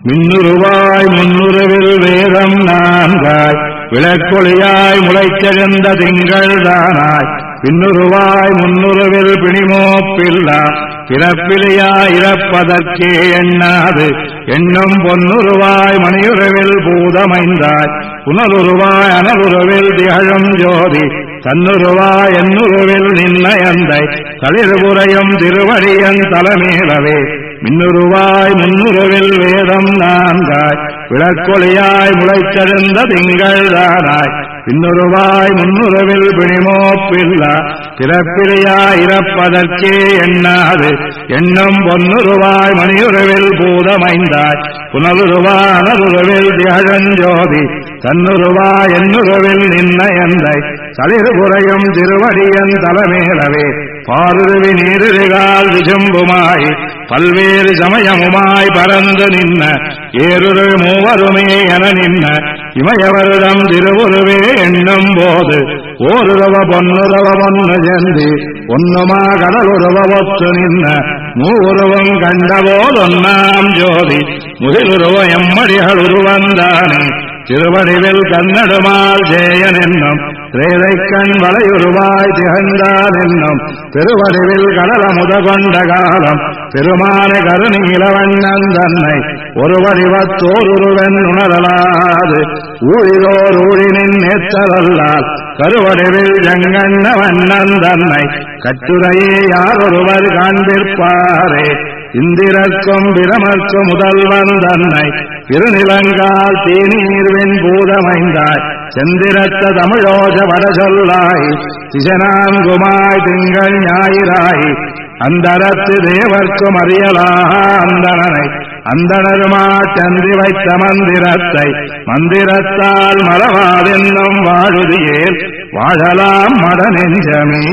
மின்னுருவாய் முன்னுருவில் வேதம் நான்காய் விளக்கொளியாய் முளைச்செழுந்த திங்கள் தானாய் பின்னுருவாய் முன்னுருவில் பிணிமோப்பில்லா பிறப்பிலையாய் இறப்பதற்கே எண்ணாது எண்ணும் பொன்னுருவாய் மணியுறவில் பூதமைந்தாய் புனலுருவாய் அனலுறவில் திகழும் ஜோதி தன்னுருவாய் என்னுருவில் நின்னயந்தை தளிர்புரையும் திருவடியன் தலைமேலவே மின்னுருவாய் முன்னுருவில் வேதம் நான்காய் விளக்கொளியாய் முளைச்செழுந்த திங்கள் தானாய் பின்னுருவாய் முன்னுருவில் பிணிமோப்பில்லா பிறப்பிலையாய் இறப்பதற்கே எண்ணாது எண்ணும் பொன்னுருவாய் மணியுறவில் பூதமைந்தாய் புனலுருவாய் அனலுறவில் திகழஞ்சோதி தன்னுருவாய் என்னுறவில் நின்னயந்தை தளிர்புரையும் திருவடியன் தலைமேலவே பாருருவி நீருகால் விசும்புமாய் பல்வேறு சமயமுமாய் பறந்து நின்ன ஏறுரு மூவருமே என நின்ன இமயவருடம் திருவுருவே எண்ணும் போது ஓருறவ பொன்னுறவ பொன்னு செந்தி ஒன்னுமா கடலுறவ ஒத்து நின்ன மூவுருவம் கண்டபோதொன்னாம் ஜோதி முகிலுருவ எம்மடிகள் உருவந்தானே திருவடிவில் கண்ணடுமால் ஜேயன் என்னும் திரேதைக்கண் வளையுருவாய் திகழ்ந்தான் என்னும் திருவடிவில் கடல முத கொண்ட காலம் பெருமான கருநீலவண்ணன் தன்னை ஒரு வடிவத்தோருவன் உணரலாது ஊழிலோர் ஊழினின் நேற்றதல்லால் கருவடிவில் ஜங்கண்ண வண்ணன் தன்னை கட்டுரையே யாரொருவர் காண்பிற்பாரே இந்திரர்க்கும் பிரமர்க்கும் முதல்வன் தன்னை திருநிலங்கால் தீநீர்வின் பூதமைந்தாய் செந்திரத்த தமிழோஜ வட சொல்லாய் திசனான்குமாய் திங்கள் ஞாயிறாய் அந்தரத்து தேவர்க்கும் அறியலாக அந்தனனை அந்தனருமா சந்தி வைத்த மந்திரத்தை மந்திரத்தால் மறவாதென்னும் வாழுதியேல் வாழலாம் மட நெஞ்சமே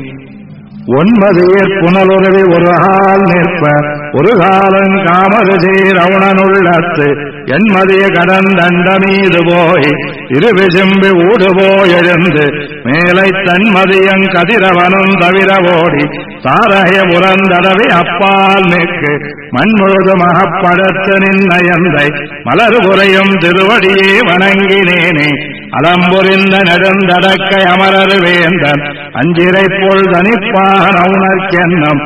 ஒன்பதியர் புனலுறவி ஒரு கால் நிற்ப ஒரு காலன் காமருசீர் அவனனுள்ளத்து என்மதிய கடந்தண்ட மீது போய் இருவிசும்பி ஊடுபோய் எழுந்து மேலை தன்மதியங் கதிரவனும் தவிர ஓடி தாரய புறந்தடவை அப்பால் நிற்கு மண்முழுது மகப்படத்து நின்னயந்தை மலர்புரையும் திருவடியே வணங்கினேனே அலம்புரிந்த நெடுந்தடக்கை அமரரு வேந்தன் அஞ்சிரை போல் தனிப்பான் உணர்க்கென்னம்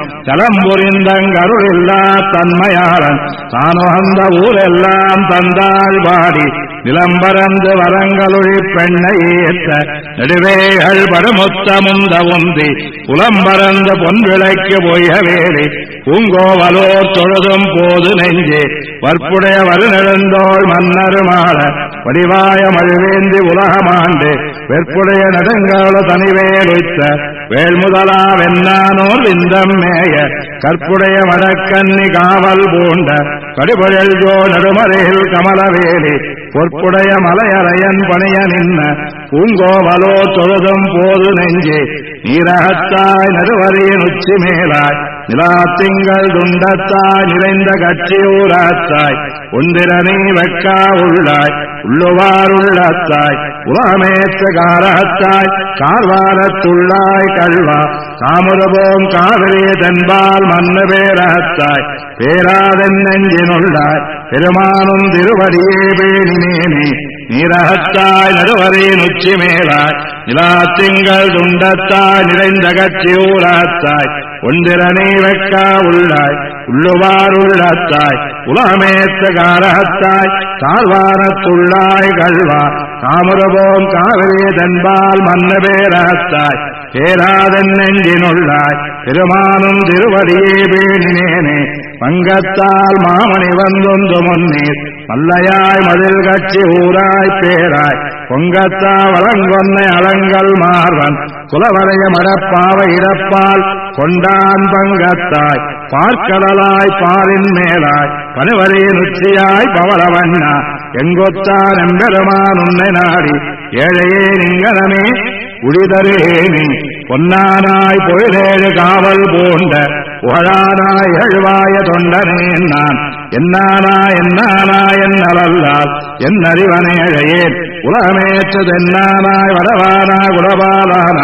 தலம்புரிந்தங்கருளில்லா தன்மையாளன் தானுகந்த ஊரெல்லாம் தந்தாள் பாடி நிலம்பரந்து வரங்களுழி பெண்ணை ஏற்ற நெடுவேகள் படுமுத்த முந்த உந்தி புலம்பரந்த பொன்விளைக்கு பொய்யவேலி பூங்கோவலோ தொழுதும் போது நெஞ்சே வற்புடைய வருநெடுந்தோள் மன்னர் மாட வடிவாய மழுவேந்தி உலகமாண்டு வெற்புடைய நெடுங்கால தனிவேலுய்த்த வேள்முதலா வெண்ணானோர் விந்தம் மேய கற்புடைய வடக்கன்னி காவல் பூண்ட கடுபழல் ஜோ நடுமறையில் கமலவேலி பொற்புடைய மலையரையன் பணிய நின்ன பூங்கோவலோ தொழுதும் போது நெஞ்சே நீரகத்தாய் நடுவரியின் உச்சி மேலாய் நிலாத்திங்கள் துண்டத்தாய் நிறைந்த கட்சியூராத்தாய் ஒன்றிரணி வெக்கா உள்ளாய் உள்ளுவாருள்ளத்தாய் உலகமேற்ற காரத்தாய் கார்வாரத்துள்ளாய் கல்வா காமுரபோம் காவிரி தென்பால் மண்ணு பேரத்தாய் பேராதென் நெஞ்சினுள்ளாய் பெருமானும் திருவடியே பேணினேனே நீரகத்தாய் நடுவரின் உச்சி மேலாய் நிலாத்திங்கள் துண்டத்தாய் நிறைந்த கட்சியூராத்தாய் ஒன்றிரணி வெக்கா உள்ளாய் உள்ளுவாருள்ளத்தாய் உலகமேற்ற காரகத்தாய் கார்வாரத்துள்ளாய் கல்வா காமுரபோம் காவிரி தென்பால் மண்ணு பேரத்தாய் பேராதென் நெஞ்சினுள்ளாய் பெருமானும் திருவடியே பேணினேனே பங்கத்தால் மாமணி வந்தொந்து முன்னீர் மல்லையாய் மதில் கட்சி ஊராய் பேராய் பொங்கத்தா வளங்கொன்னை அலங்கல் மார்வன் குலவரைய மடப்பாவை இறப்பால் கொண்டான் பங்கத்தாய் பார்க்கடலாய் பாரின் மேலாய் பனிவரியின் உச்சியாய் பவளவண்ணா எங்கொத்தான் எம்பெருமான் உன்னை நாடி ஏழையே நிங்கனமே உளிதரேனே பொன்னானாய் பொழிலேழு காவல் பூண்ட புகழானாய் எழுவாய தொண்டனேன் நான் என்னானாய் என்னவல்லால் என் அறிவனேழையேன் உலகமேற்றது என்னானாய் வடவானாய் குலபாலானாய்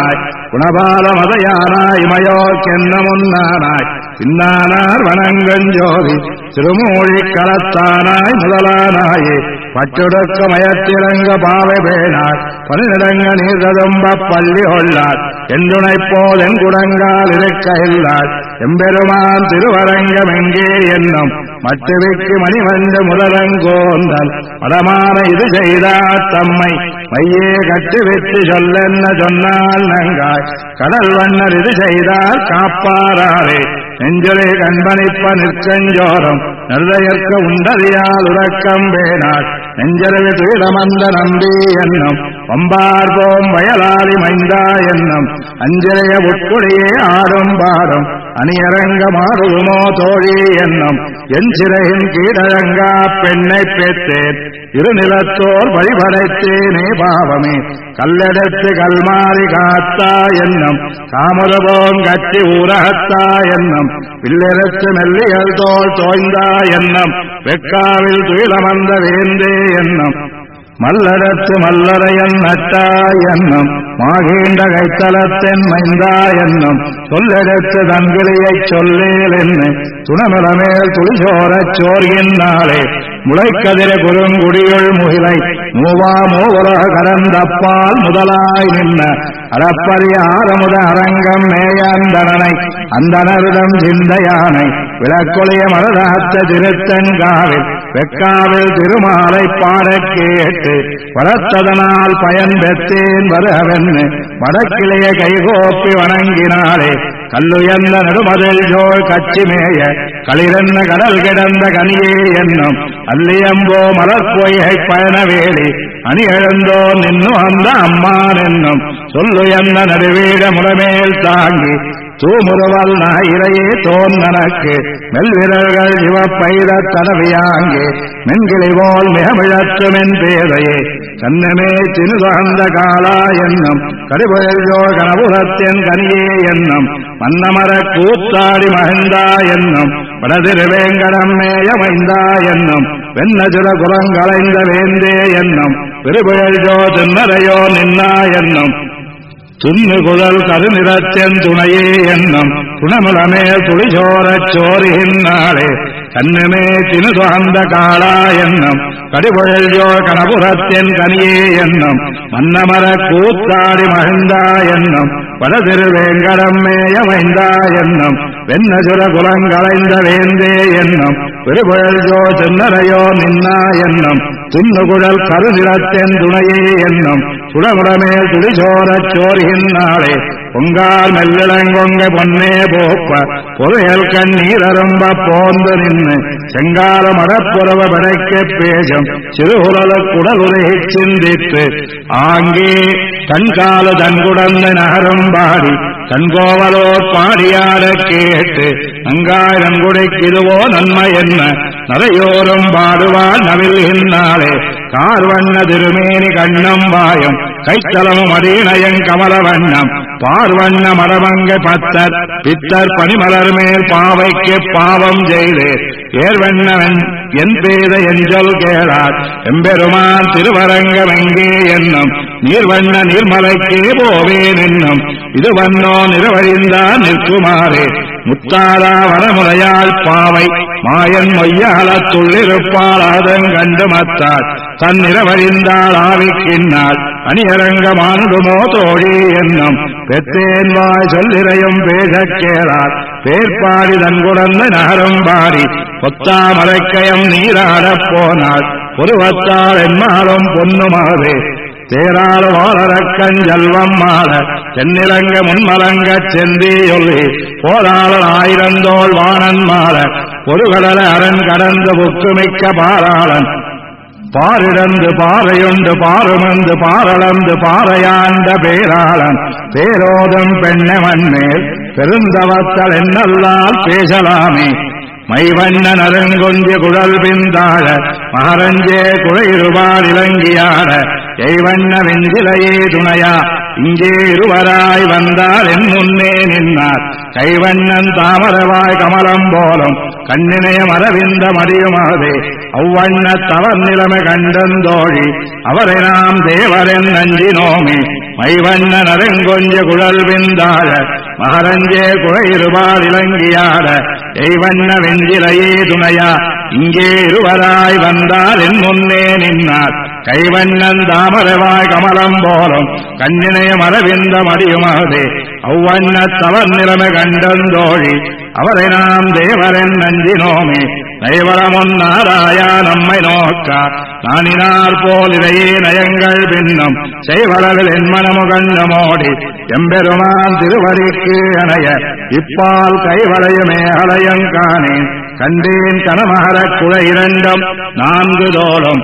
குணபால மதையானாய் இமையோக்கென்ன முன்னானாய் பின்னானார் வனங்கஞ்சோதி திருமூழி களத்தானாய் முதலானாயே பச்சுடுக்க மயத்திறங்க பாவை பேணார் பனிநிறங்க நீர்ததும்ப பள்ளி கொள்ளார் என்றுணைப்போல் என்குடங்கால் இருக்க இல்லார் எம்பெருமான் திருவரங்கம் எங்கே என்னும் மட்டுவிக்கு மணிவண்டு முதலங்கோந்தல் படமான இது செய்தார் தம்மை மையே கட்டுவிட்டு சொல்லென்ன சொன்னால் நங்காய் கடல் வண்ணர் இது செய்தார் காப்பாராரே நெஞ்சுரை கண்பணிப்ப நிற்கஞ்சோரம் நெருதையற்க உண்டறியால் உறக்கம் வேணாள் நெஞ்சரவி துயிலமந்த நம்பி என்னும் வம்பார்போம் வயலாளி மைந்தா என்னும் அஞ்சரைய உட்குடியே ஆடும் பாடும் அணியரங்க மாறுமோ தோழி என்னும் என் சிறையின் கீழரங்கா பெண்ணை பெற்றேன் இருநிலத்தோர் வழிபடைத்தேனே பாவமே கல்லெடுத்து கல்மாறி காத்தா என்னும் காமரபோம் கட்டி ஊரகத்தா என்னும் பில்லெடுத்து மெல்லியல் தோல் தோய்ந்தா என்னும் வெக்காவில் துயிலமந்த வேந்தே என்னும் மல்லடத்து மல்லரையன் நட்டா என்னும் மாகீண்ட கைத்தலத்தென் மைந்தா என்னும் சொல்லெடுத்து தங்கிலியைச் சொல்லேல் என்ன துணமிளமேல் துளிசோரச் சோர்கின்றாளே முளைக்கதிர குறுங்குடியுள் முகிலை மூவா மூவுலக கடந்தப்பால் முதலாய் நின்ன அறப்பரிய ஆரமுத அரங்கம் மேயந்தனனை அந்தனருதம் சிந்தையானை விளக்கொழிய மலராத்த திருத்தன்காவில் வெக்காவில் திருமாலை பாடக் கேட்டு வளர்த்ததனால் பயன் பெற்றேன் வருகவென்னு வடக்கிளைய கைகோப்பி வணங்கினாளே கல்லுயர்ந்த நடுமதில் ஜோள் கட்சிமேய களிரன்ன கடல் கிடந்த கனியே என்னும் அல்லியம்போ மலர்பொய்கை பயணவேலி அணி எழுந்தோ நின்னு அந்த அம்மான் என்னும் சொல்லுயர்ந்த நடுவீட முறமேல் தாங்கி தூமுறுவல் நாயிரையே தோன்னனக்கு மெல்விரல்கள் இவப்பைத தடவியாங்கே மென்கிளை போல் மிகமிழத்துமென் பேதையே கண்ணமே தினுதந்த காலா என்னும் கடிபுயல்ஜோ கனபுரத்தின் கனியே என்னும் மன்னமர கூத்தாடி மகிழ்ந்தா என்னும் வடதிருவேங்கடம் மேயமைந்தா என்னும் வெண்ணசுர குலங்களைந்த வேந்தே என்னும் பெருபுயல்ஜோ தின்னரையோ நின்னா என்னும் துண்ணு குழல் கருநிறத்தென் துணையே என்னும் துணமுலமே துளிசோரச் சோறுகின்றாளே கண்ணுமே தினுதந்த காலா என்னும் கடிபுழல்யோ கனபுரத்தின் கனியே என்னும் மன்னமர கூத்தாடி மகிழ்ந்தா என்னும் வடதிருவேங்கடம் மேயமைந்தா என்னும் வெண்ணசுர குலங்களைந்த வேந்தே என்னும் பெருபுழல்யோ சின்னரையோ நின்னா என்னும் துண்ணுகுழல் கருநிறத்தென் துணையே என்னும் சுடமுடமேல் துளிசோரச் சோறுகின்றாளே பொங்கால் மெல்லிளங்கொங்க பொன்னே போப்ப பொதுயல் கண்ணீரரும்ப போந்து நின்று செங்கால மடப்புறவ படைக்க பேசும் சிறுகுரல குடலுரைச் சிந்தித்து ஆங்கே தன்கால தன்குடந்த நகரம் பாடி தன்கோவலோர் பாடியாட கேட்டு நங்காய் நன்குடைக்கு இதுவோ நன்மை என்ன நரையோரும் பாடுவான் நவில்கின்றாளே கார்வண்ண திருமேனி கண்ணம் வாயம் கைத்தலமும் அடீனயங் கமல வண்ணம் பார்வண்ண மரமங்க பத்தர் பித்தர் பனிமலர் மேல் பாவைக்கு பாவம் செய்து ஏர்வண்ணவன் என் பேத எஞ்சொல் கேளார் எம்பெருமான் திருவரங்கம் எங்கே என்னும் நீர்வண்ண நீர்மலைக்கே போவேன் என்னும் இது வண்ணோ நிறவழிந்தான் நிற்குமாறே முத்தாரா வனமுறையாள் பாவை மாயன் மொய்யாளத்துள்ளிருப்பாள் அதன் கண்டு மத்தாள் தன் நிறவழிந்தாள் ஆவிக்கின்னாள் அணியரங்கமானுடுமோ தோழி என்னும் பெற்றேன் வாய் சொல்லிரையும் பேசக் கேளார் பேர்பாடி தன்குடந்த நகரம் பாடி பொத்தாமரைக்கயம் நீராடப் போனாள் பொருவத்தாள் என்மாலும் பொன்னுமாவே தேராள வாழறக்கஞ் செல்வம் மாட தென்னிலங்க முன்மலங்கச் செந்தியொல்லி போராளன் ஆயிரந்தோள் வாணன் மாட ஒரு கடல அரண் கடந்து புக்குமிக்க பாராளன் பாரிடந்து பாறையுண்டு பாருமந்து பாரளந்து பாறையாண்ட பேராளன் பேரோதம் பெண்ணவன் மேல் பெருந்தவத்தல் என்னல்லால் பேசலாமே மைவண்ண நரங்கொஞ்சி குழல் பிந்தாழ மகரஞ்சே குழையிருபால் இலங்கியாட எய்வண்ண வெஞ்சிலையே துணையா இங்கே இருவராய் வந்தார் என் முன்னே நின்னார் கைவண்ணன் தாமரவாய் கமலம் போலும் கண்ணினைய மரவிந்த மடியுமாதே அவ்வண்ண தவர் நிலைமை கண்டந்தோழி அவரை நாம் தேவரென் நஞ்சினோமே மைவண்ண நரங்கொஞ்ச குழல் விந்தாழ மகரஞ்சே குழையிருபால் இலங்கியாட எய்வண்ண வெஞ்சிலையே துணையா இங்கே இருவராய் வந்தால் என் முன்னே நின்னார் கைவண்ணன் தாமரவாய் கமலம் போலும் கண்ணினைய மரவிந்த மடியுமாதே அவ்வண்ண தவர் நிலைமை கண்டந்தோழி அவரை நாம் தேவரன் நஞ்சினோமே நைவரமொன்னாராயா நம்மை நோக்கா நானினார் போல் இதையே நயங்கள் பின்னம் செய்வளவில் என் மனமுகண்டமோடி எம்பெருமான் திருவடிக்கு அணைய இப்பால் கைவளையுமே அலையங்கானேன் கண்டேன் கனமகர குழை இரண்டும் 4 தோளும்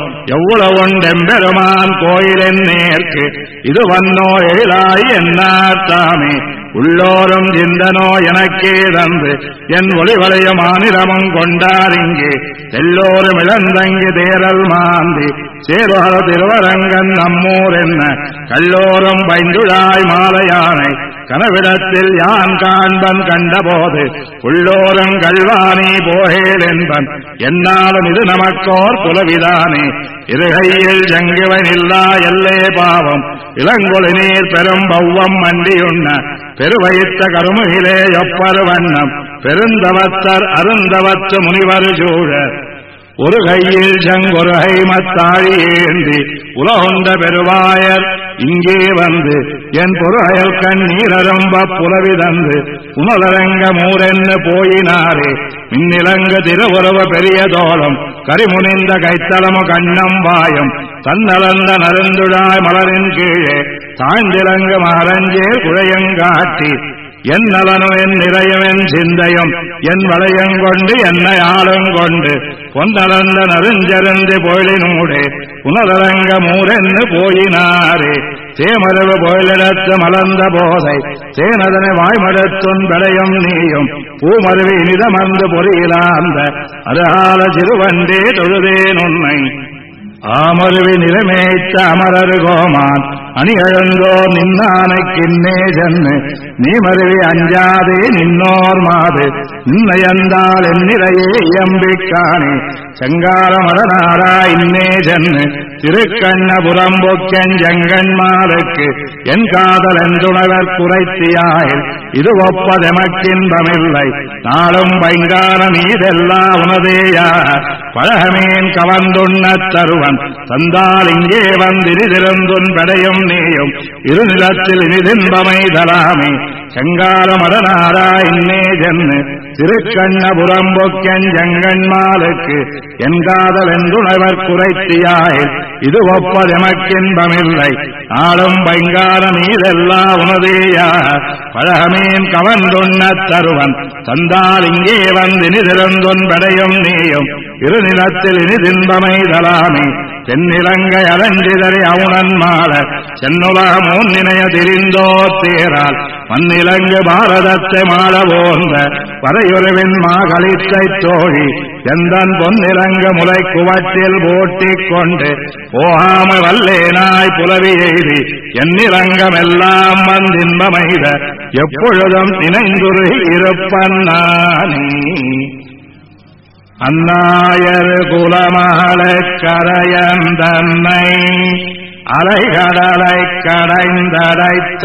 எவ்வளவுண்டெம்பெருமான் கோயிலின் நேர்க்கு இது வன்னோ எழிலாய் என்னார் தாமே உள்ளோரும் சிந்தனோ எனக்கே தந்து என் ஒளிவளைய மாநிலமும் கொண்டார் இங்கே எல்லோரும் இளந்தங்கி தேரல் மாந்தி சேருகர திருவரங்கன் நம்மூர் என்ன கல்லோரும் பைந்துழாய் மாலையானை கனவிடத்தில் யான் காண்பன் கண்டபோது உள்ளோரும் கல்வானி போகேல் என்பன் என்னாலும் இது நமக்கோர் புலவிதானே இருகையில் ஜங்குவனில்லா எல்லே பாவம் இளங்கொழி நீர் பெரும் பௌவம் மண்டியுண்ண பெருவயித்த கருமுகிலே எப்பரு வண்ணம் பெருந்தவத்தர் அருந்தவத்து முனிவர் சூழ ஒரு கையில் ஜங்கொரு ஹைமத்தாழி ஏந்தி உலகொண்ட பெருவாயர் இங்கே வந்து என் பொருள் கண்ணீரம்ப புலவி தந்து புனலரங்க மூரென்னு போயினாரே மின்னிலங்க திருவுறவ பெரிய தோளம் கரிமுனிந்த கைத்தலமு கண்ணம் வாயம் தன்னலந்த நருந்துழாய் மலரின் கீழே தாழ்ந்திலங்க மரஞ்சே குழையங்காட்டி என் நலனும் என் நிறையவன் சிந்தையும் என் வளையங்கொண்டு என்னை ஆளுங்கொண்டு பொன்னலந்த நருஞ்சருந்து பொழினூடே புனலரங்க மூரென்னு போயினாரே தேமரவு பொயிலிடத்து மலர்ந்த போதை தேனதனை வாய்மடத்துன் விளையும் நீயும் பூமருவி இனிதமர்ந்து பொறியிலாந்த அருகால சிறுவண்டே தொழுதேன் உன்னை ஆமருவி நிறமேய்த்த அமரரு கோமான் அணியழந்தோ நின்னானைக்கின்னே சென்னு நீ மருவி அஞ்சாதே நின்னோர் மாது நின்னையந்தால் என்னிலையே இயம்பிக்கானே செங்கால மரநாரா இன்னே சென்னு திருக்கண்ணபுரம் பொக்கன் ஜங்கன்மாருக்கு என் காதல் என்றுணவர் குறைத்தியாயில் இது ஒப்பதெமக்கின்பமில்லை நாளும் பைங்கான மீதெல்லா உனதேயா பழகமேன் கவர்ந்துண்ணத் தருவன் தந்தால் இங்கே வந்திருந்துன் படையும் நீயும் இருநிலத்தில் இனிதின்பமை தராமே செங்கால மரநாரா இன்னே சென்னு திருக்கண்ணபுரம் பொக்கன் ஜங்கன்மாலுக்கு என் காதல் என்றுணவர் குறைத்தியாயில் இது ஒப்பதெமக்கின்பமில்லை நாளும் பைங்கான மீதெல்லா உனதேயா பழகமேன் கவர்ந்துண்ணத் தருவன் தந்தால் இங்கே வந்திருந்துன் படையும் நீயும் இருநிலத்தில் இனிதின்பமை தராமே தென்னிலங்கை அலஞ்சிதறி அவுணன் மாட சென்னுலகமோன் நினைய திரிந்தோ தேரால் மண்ணிலங்கு பாரதத்தை மாட போந்த வரையுறவின் மாகளிச்சை தோழி எந்தன் பொன்னிலங்க முலை குவட்டில் போட்டிக் கொண்டு போகாம வல்லேனாய் புலவி எய்தி என்னிலங்கமெல்லாம் வந்தின்பமைத எப்பொழுதும் நினைந்துருகி இருப்பன் நானே அந்நாயர் குலமகளக் கரையந்தன்னை அலைகடலை கடைந்தடைத்த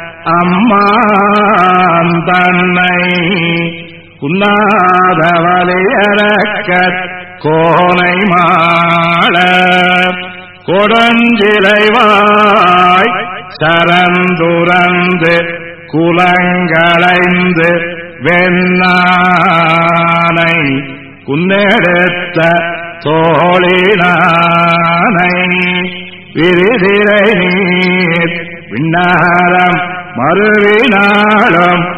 அம்மான் தன்னை உண்ணாதவலையரக்கற் கோனை மாள கொடுஞ்சிலைவாய் சரந்துரந்து குலங்களைந்து வெண்ணானை குன்னெடுத்த தோழினானை விரிதிரை நீர் விண்ணாரம் மறுவினாலும்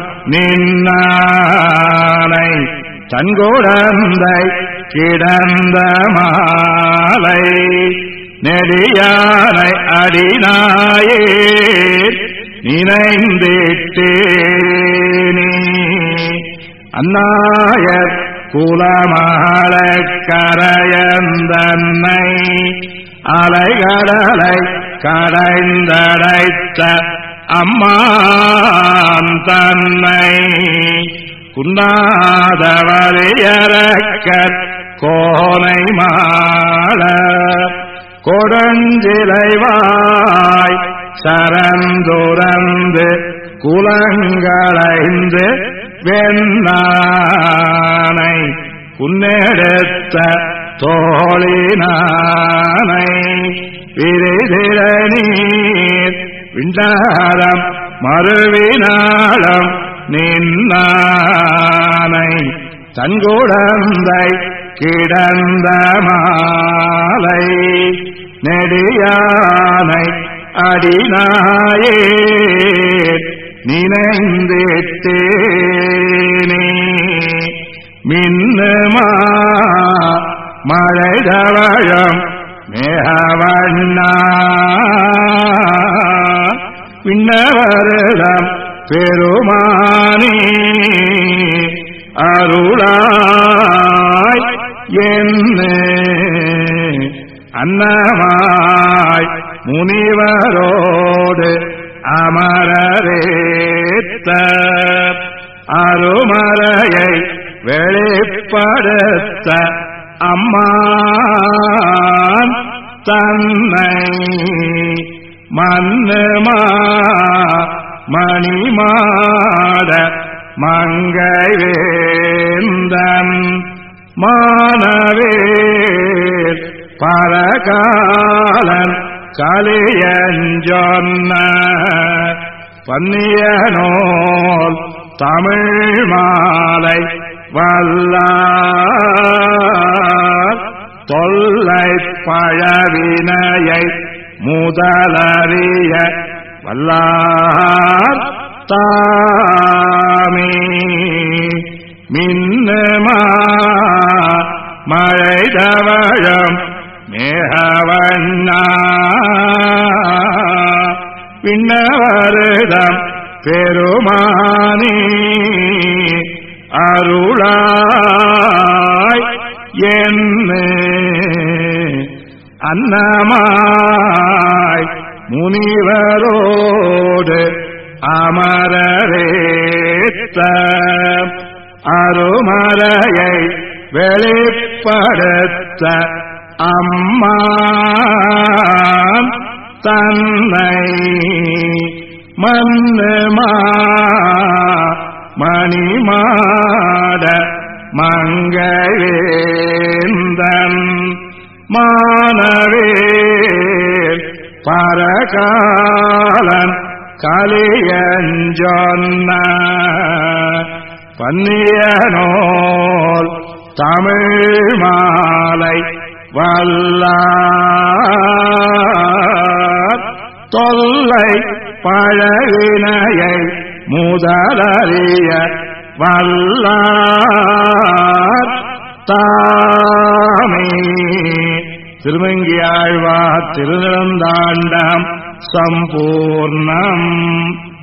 நின்னானை தன்குடந்தை கிடந்த மாலை நெடியானை அடிநாயே நினைந்திட்டேனே அந்நாயர் குலமகளக் கரையந்தன்னை அலைகடலை கடைந்தடைத்த அம்மான் தன்னை குன்னாதவரையரக்கற் கோனை மாள கொடுஞ்சிலைவாய் சரந்துரந்து குலங்களைந்து வெண்ணானை புன்னெடுத்த தோழினானை விரைதிர நீர் விண்டாரம் மறுவினாளம் நின்னானை தன்குடந்தை கிடந்த மாலை நெடியானை அடிநாயே நினைந்தேனே மின்னுமா மழைதவழம் மேகவண்ணா விண்ணவருடம் பெருமானே அருளாய் என்ன அன்னமாய் முனிவரோடு அமரரேத்த அருமறையை வெளிப்படுத்த அம்மான் தன்னை மன்னுமா மணிமாட மங்கை வேந்தன் மானவேல் பரகாலன் கலியஞ்சொன்ன பன்னியனோல் தமிழ் மாலை வல்லார் தொல்லை பழவினையை முதலறிய வல்லார் தாமே மின்னுமா மழைதவழம் மேகவண்ணா விண்ணவருடம் பெருமானே அருளாய் என்ன அன்னமாய் முனிவரோடு அமரரேத்த அருமறையை வெளிப்படுத்த அம்மான் தன்னை மன்னுமா மணிமாட மங்கைவேந்தன் மானவேல் பரகாலன் கலியஞ்சொன்ன பன்னியனோல் தமிழ் மாலை வல்லார் தொல்லை பழவினையை முதலறிய வல்லார் தாமே. திருமங்கியாழ்வார் திருநிலந்தாண்டம் சம்பூர்ணம்.